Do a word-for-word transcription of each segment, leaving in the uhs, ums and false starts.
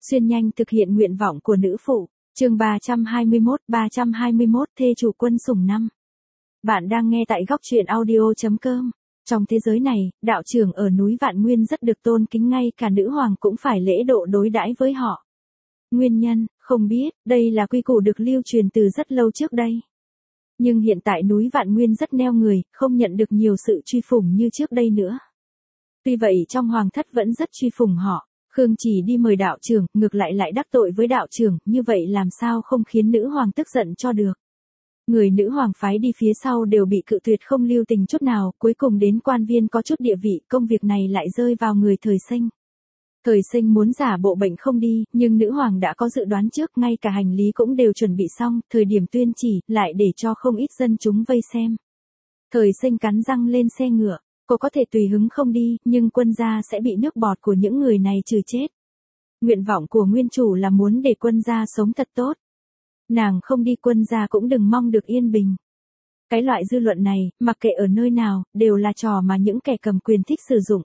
Xuyên nhanh thực hiện nguyện vọng của nữ phụ. Chương ba trăm hai mươi mốt, ba trăm hai mươi mốt thê chủ quân sủng năm. Bạn đang nghe tại góc truyện audio chấm com. Trong thế giới này, đạo trưởng ở núi Vạn Nguyên rất được tôn kính, ngay cả nữ hoàng cũng phải lễ độ đối đãi với họ. Nguyên nhân, không biết, đây là quy củ được lưu truyền từ rất lâu trước đây. Nhưng hiện tại núi Vạn Nguyên rất neo người, không nhận được nhiều sự truy phủng như trước đây nữa. Tuy vậy trong hoàng thất vẫn rất truy phủng họ. Khương Chỉ đi mời đạo trưởng, ngược lại lại đắc tội với đạo trưởng, như vậy làm sao không khiến nữ hoàng tức giận cho được. Người nữ hoàng phái đi phía sau đều bị cự tuyệt không lưu tình chút nào, cuối cùng đến quan viên có chút địa vị, công việc này lại rơi vào người Thời Sinh. Thời Sinh muốn giả bộ bệnh không đi, nhưng nữ hoàng đã có dự đoán trước, ngay cả hành lý cũng đều chuẩn bị xong, thời điểm tuyên chỉ, lại để cho không ít dân chúng vây xem. Thời Sinh cắn răng lên xe ngựa. Cô có thể tùy hứng không đi, nhưng quân gia sẽ bị nước bọt của những người này trừ chết. Nguyện vọng của nguyên chủ là muốn để quân gia sống thật tốt. Nàng không đi, quân gia cũng đừng mong được yên bình. Cái loại dư luận này, mặc kệ ở nơi nào, đều là trò mà những kẻ cầm quyền thích sử dụng.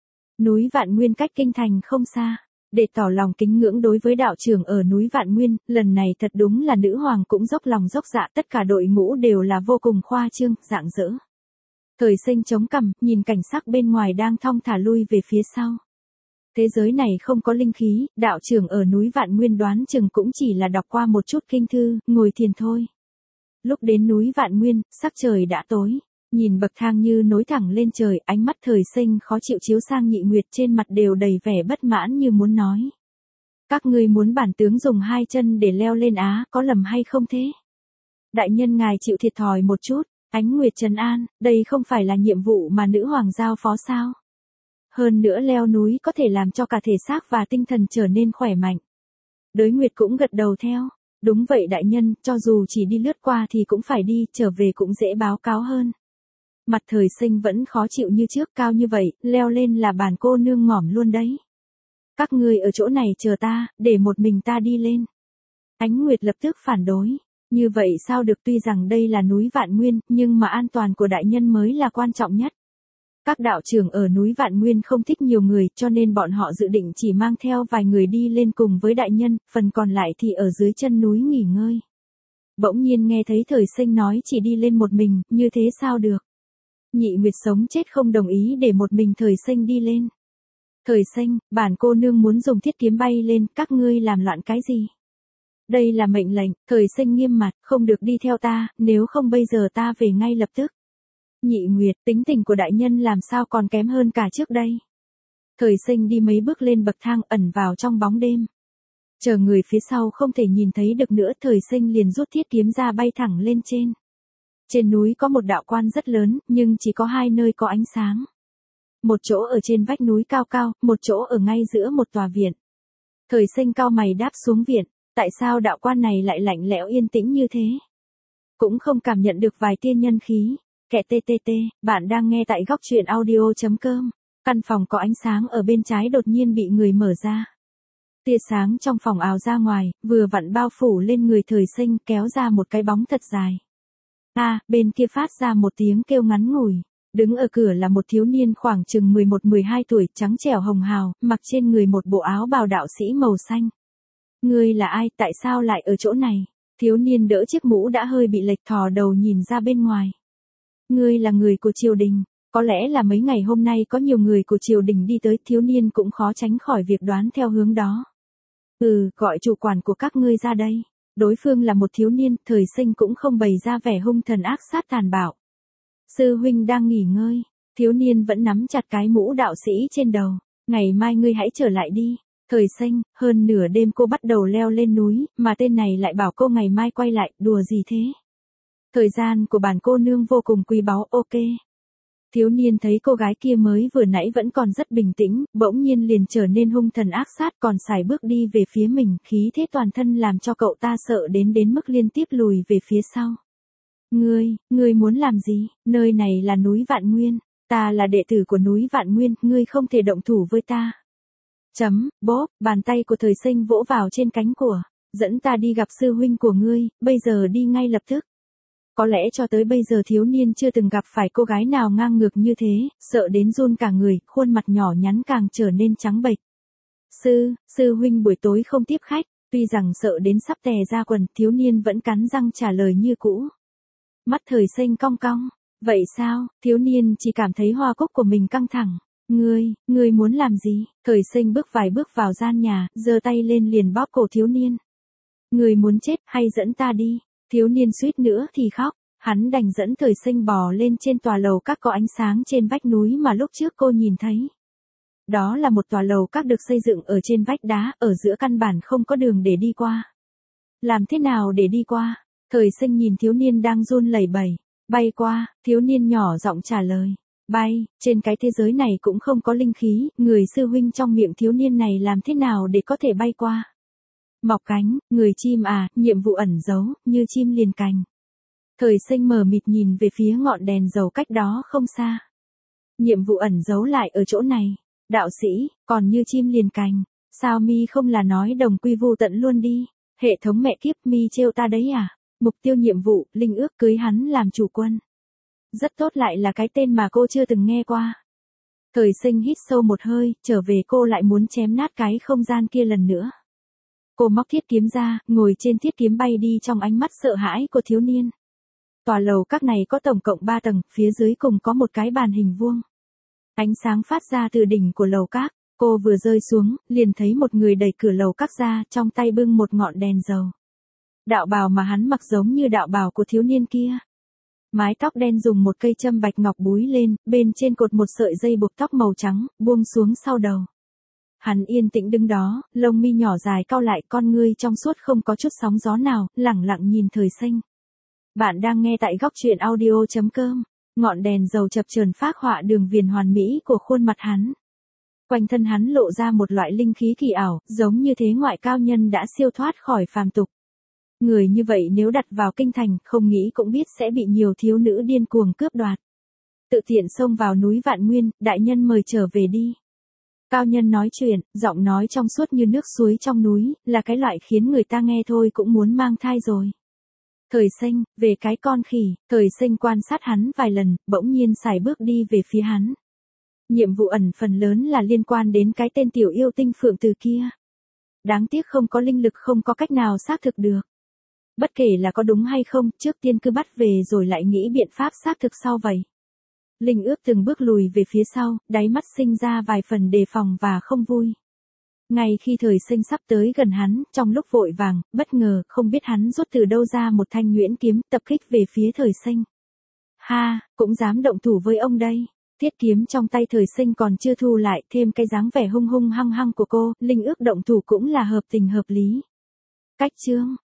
Núi Vạn Nguyên cách kinh thành không xa. Để tỏ lòng kính ngưỡng đối với đạo trưởng ở núi Vạn Nguyên, lần này thật đúng là nữ hoàng cũng dốc lòng dốc dạ, tất cả đội ngũ đều là vô cùng khoa trương, rạng rỡ. Thời Sinh chống cằm, nhìn cảnh sắc bên ngoài đang thong thả lui về phía sau. Thế giới này không có linh khí, đạo trưởng ở núi Vạn Nguyên đoán chừng cũng chỉ là đọc qua một chút kinh thư, ngồi thiền thôi. Lúc đến núi Vạn Nguyên, sắc trời đã tối. Nhìn bậc thang như nối thẳng lên trời, ánh mắt Thời Sinh khó chịu chiếu sang Nhị Nguyệt, trên mặt đều đầy vẻ bất mãn như muốn nói. Các ngươi muốn bản tướng dùng hai chân để leo lên á, có lầm hay không thế? Đại nhân ngài chịu thiệt thòi một chút. Ánh Nguyệt trấn an, đây không phải là nhiệm vụ mà nữ hoàng giao phó sao? Hơn nữa leo núi có thể làm cho cả thể xác và tinh thần trở nên khỏe mạnh. Đới Nguyệt cũng gật đầu theo. Đúng vậy đại nhân, cho dù chỉ đi lướt qua thì cũng phải đi, trở về cũng dễ báo cáo hơn. Mặt Thời Sinh vẫn khó chịu như trước, cao như vậy, leo lên là bản cô nương ngỏm luôn đấy. Các ngươi ở chỗ này chờ ta, để một mình ta đi lên. Ánh Nguyệt lập tức phản đối. Như vậy sao được, tuy rằng đây là núi Vạn Nguyên, nhưng mà an toàn của đại nhân mới là quan trọng nhất. Các đạo trưởng ở núi Vạn Nguyên không thích nhiều người, cho nên bọn họ dự định chỉ mang theo vài người đi lên cùng với đại nhân, phần còn lại thì ở dưới chân núi nghỉ ngơi. Bỗng nhiên nghe thấy Thời Sinh nói chỉ đi lên một mình, như thế sao được. Nhị Nguyệt sống chết không đồng ý để một mình Thời Sinh đi lên. Thời Sinh, bản cô nương muốn dùng thiết kiếm bay lên, các ngươi làm loạn cái gì? Đây là mệnh lệnh, Thời Sinh nghiêm mặt, không được đi theo ta, nếu không bây giờ ta về ngay lập tức. Nhị Nguyệt, tính tình của đại nhân làm sao còn kém hơn cả trước đây. Thời Sinh đi mấy bước lên bậc thang, ẩn vào trong bóng đêm. Chờ người phía sau không thể nhìn thấy được nữa, Thời Sinh liền rút thiết kiếm ra bay thẳng lên trên. Trên núi có một đạo quan rất lớn, nhưng chỉ có hai nơi có ánh sáng. Một chỗ ở trên vách núi cao cao, một chỗ ở ngay giữa một tòa viện. Thời Sinh cao mày đáp xuống viện. Tại sao đạo quan này lại lạnh lẽo yên tĩnh như thế? Cũng không cảm nhận được vài tia nhân khí. Kẻ tê tê tê, bạn đang nghe tại góc truyện audio chấm com. Căn phòng có ánh sáng ở bên trái đột nhiên bị người mở ra. Tia sáng trong phòng ào ra ngoài, vừa vặn bao phủ lên người Thời Sinh, kéo ra một cái bóng thật dài. A, à, bên kia phát ra một tiếng kêu ngắn ngủi. Đứng ở cửa là một thiếu niên khoảng chừng mười một mười hai tuổi, trắng trẻo hồng hào, mặc trên người một bộ áo bào đạo sĩ màu xanh. Ngươi là ai, tại sao lại ở chỗ này? Thiếu niên đỡ chiếc mũ đã hơi bị lệch, thò đầu nhìn ra bên ngoài. Ngươi là người của triều đình, có lẽ là mấy ngày hôm nay có nhiều người của triều đình đi tới, thiếu niên cũng khó tránh khỏi việc đoán theo hướng đó. Ừ, gọi chủ quản của các ngươi ra đây. Đối phương là một thiếu niên, Thời Sinh cũng không bày ra vẻ hung thần ác sát tàn bạo. Sư huynh đang nghỉ ngơi, thiếu niên vẫn nắm chặt cái mũ đạo sĩ trên đầu. Ngày mai ngươi hãy trở lại đi. Thời Sinh, hơn nửa đêm cô bắt đầu leo lên núi, mà tên này lại bảo cô ngày mai quay lại, đùa gì thế? Thời gian của bản cô nương vô cùng quý báu, ok. Thiếu niên thấy cô gái kia mới vừa nãy vẫn còn rất bình tĩnh, bỗng nhiên liền trở nên hung thần ác sát, còn sải bước đi về phía mình, khí thế toàn thân làm cho cậu ta sợ đến đến mức liên tiếp lùi về phía sau. Ngươi, ngươi muốn làm gì? Nơi này là núi Vạn Nguyên, ta là đệ tử của núi Vạn Nguyên, ngươi không thể động thủ với ta. Chấm, bốp, bàn tay của Thời Sinh vỗ vào trên cánh của, dẫn ta đi gặp sư huynh của ngươi, bây giờ đi ngay lập tức. Có lẽ cho tới bây giờ thiếu niên chưa từng gặp phải cô gái nào ngang ngược như thế, sợ đến run cả người, khuôn mặt nhỏ nhắn càng trở nên trắng bệch. Sư, sư huynh buổi tối không tiếp khách, tuy rằng sợ đến sắp tè ra quần, thiếu niên vẫn cắn răng trả lời như cũ. Mắt Thời Sinh cong cong, vậy sao, thiếu niên chỉ cảm thấy hoa cúc của mình căng thẳng. Ngươi, ngươi muốn làm gì? Thời Sinh bước vài bước vào gian nhà, giơ tay lên liền bóp cổ thiếu niên. Ngươi muốn chết hay dẫn ta đi? Thiếu niên suýt nữa thì khóc, hắn đành dẫn Thời Sinh bò lên trên tòa lầu các có ánh sáng trên vách núi mà lúc trước cô nhìn thấy. Đó là một tòa lầu các được xây dựng ở trên vách đá, ở giữa căn bản không có đường để đi qua. Làm thế nào để đi qua? Thời Sinh nhìn thiếu niên đang run lẩy bẩy. Bay qua, thiếu niên nhỏ giọng trả lời. Bay, trên cái thế giới này cũng không có linh khí, người sư huynh trong miệng thiếu niên này làm thế nào để có thể bay qua? Mọc cánh, người chim à, nhiệm vụ ẩn giấu, như chim liền cành. Thời Sinh mờ mịt nhìn về phía ngọn đèn dầu cách đó không xa. Nhiệm vụ ẩn giấu lại ở chỗ này. Đạo sĩ, còn như chim liền cành, sao mi không là nói đồng quy vu tận luôn đi? Hệ thống mẹ kiếp, mi trêu ta đấy à? Mục tiêu nhiệm vụ, linh ước cưới hắn làm chủ quân. Rất tốt, lại là cái tên mà cô chưa từng nghe qua. Thời Sinh hít sâu một hơi, trở về cô lại muốn chém nát cái không gian kia lần nữa. Cô móc thiết kiếm ra, ngồi trên thiết kiếm bay đi trong ánh mắt sợ hãi của thiếu niên. Tòa lầu các này có tổng cộng ba tầng, phía dưới cùng có một cái bàn hình vuông. Ánh sáng phát ra từ đỉnh của lầu các, cô vừa rơi xuống, liền thấy một người đẩy cửa lầu các ra, trong tay bưng một ngọn đèn dầu. Đạo bào mà hắn mặc giống như đạo bào của thiếu niên kia. Mái tóc đen dùng một cây châm bạch ngọc búi lên, bên trên cột một sợi dây buộc tóc màu trắng, buông xuống sau đầu. Hắn yên tĩnh đứng đó, lông mi nhỏ dài cau lại, con ngươi trong suốt không có chút sóng gió nào, lẳng lặng nhìn Thời Sinh. Bạn đang nghe tại góc truyện audio chấm com. Ngọn đèn dầu chập chờn phác họa đường viền hoàn mỹ của khuôn mặt hắn. Quanh thân hắn lộ ra một loại linh khí kỳ ảo, giống như thế ngoại cao nhân đã siêu thoát khỏi phàm tục. Người như vậy nếu đặt vào kinh thành, không nghĩ cũng biết sẽ bị nhiều thiếu nữ điên cuồng cướp đoạt. Tự tiện xông vào núi Vạn Nguyên, đại nhân mời trở về đi. Cao nhân nói chuyện, giọng nói trong suốt như nước suối trong núi, là cái loại khiến người ta nghe thôi cũng muốn mang thai rồi. Thời Sinh, về cái con khỉ, Thời Sinh quan sát hắn vài lần, bỗng nhiên sải bước đi về phía hắn. Nhiệm vụ ẩn phần lớn là liên quan đến cái tên tiểu yêu tinh phượng từ kia. Đáng tiếc không có linh lực, không có cách nào xác thực được. Bất kể là có đúng hay không, trước tiên cứ bắt về rồi lại nghĩ biện pháp xác thực sau vậy. Linh ước từng bước lùi về phía sau, đáy mắt sinh ra vài phần đề phòng và không vui. Ngay khi Thời Sinh sắp tới gần hắn, trong lúc vội vàng, bất ngờ, không biết hắn rút từ đâu ra một thanh nhuyễn kiếm, tập kích về phía Thời Sinh. Ha, cũng dám động thủ với ông đây. Thiết kiếm trong tay Thời Sinh còn chưa thu lại, thêm cái dáng vẻ hung hung hăng hăng của cô, linh ước động thủ cũng là hợp tình hợp lý. Cách chương,